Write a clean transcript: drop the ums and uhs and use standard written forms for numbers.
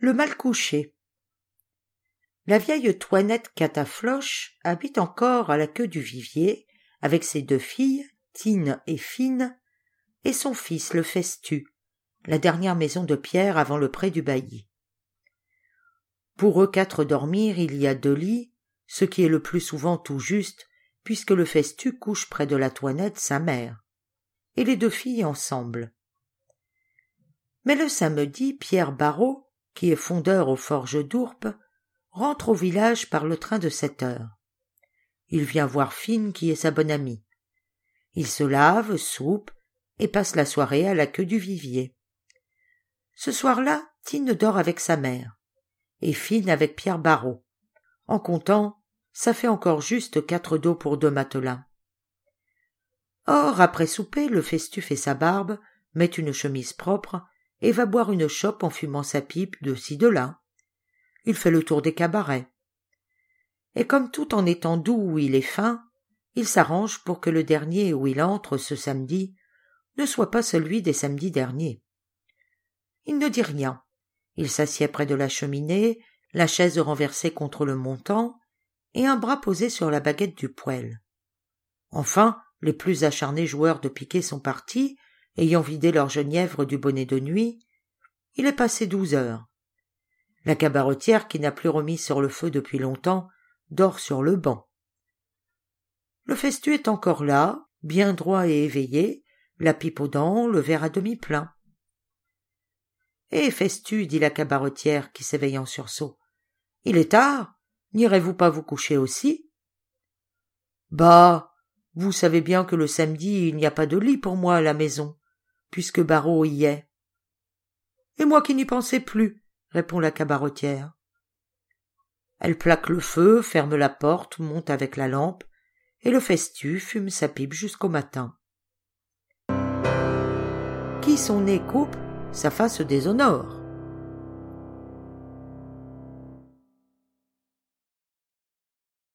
Le mal couché. La vieille Toinette Catafloche habite encore à la queue du vivier avec ses 2 filles, Tine et Fine, et son fils le Festu, la dernière maison de pierre avant le pré du bailli. Pour eux 4 dormir, il y a 2 lits, ce qui est le plus souvent tout juste, puisque le Festu couche près de la Toinette, sa mère, et les 2 filles ensemble. Mais le samedi, Pierre Barreau, qui est fondeur aux forges d'Ourpes, rentre au village par le train de 7 heures. Il vient voir Fine qui est sa bonne amie. Il se lave, soupe et passe la soirée à la queue du vivier. Ce soir-là, Tine dort avec sa mère et Fine avec Pierre Barreau. En comptant, ça fait encore juste 4 dos pour 2 matelas. Or, après souper, le Festu fait sa barbe, met une chemise propre et va boire une chope en fumant sa pipe de ci de là. Il fait le tour des cabarets. Et comme tout en étant doux où il est fin, il s'arrange pour que le dernier où il entre ce samedi ne soit pas celui des samedis derniers. Il ne dit rien. Il s'assied près de la cheminée, la chaise renversée contre le montant et un bras posé sur la baguette du poêle. Enfin, les plus acharnés joueurs de piquet sont partis, ayant vidé leur genièvre du bonnet de nuit. Il est passé 12 heures. La cabaretière, qui n'a plus remis sur le feu depuis longtemps, dort sur le banc. Le Festu est encore là, bien droit et éveillé, la pipe aux dents, le verre à demi plein. « Eh, Festu, dit la cabaretière qui s'éveille en sursaut, il est tard, n'irez-vous pas vous coucher aussi ?»« Bah, vous savez bien que le samedi il n'y a pas de lit pour moi à la maison, puisque Barreau y est. »« Et moi qui n'y pensais plus, » répond la cabaretière. Elle plaque le feu, ferme la porte, monte avec la lampe, et le Festu fume sa pipe jusqu'au matin. Qui son nez coupe, sa face déshonore.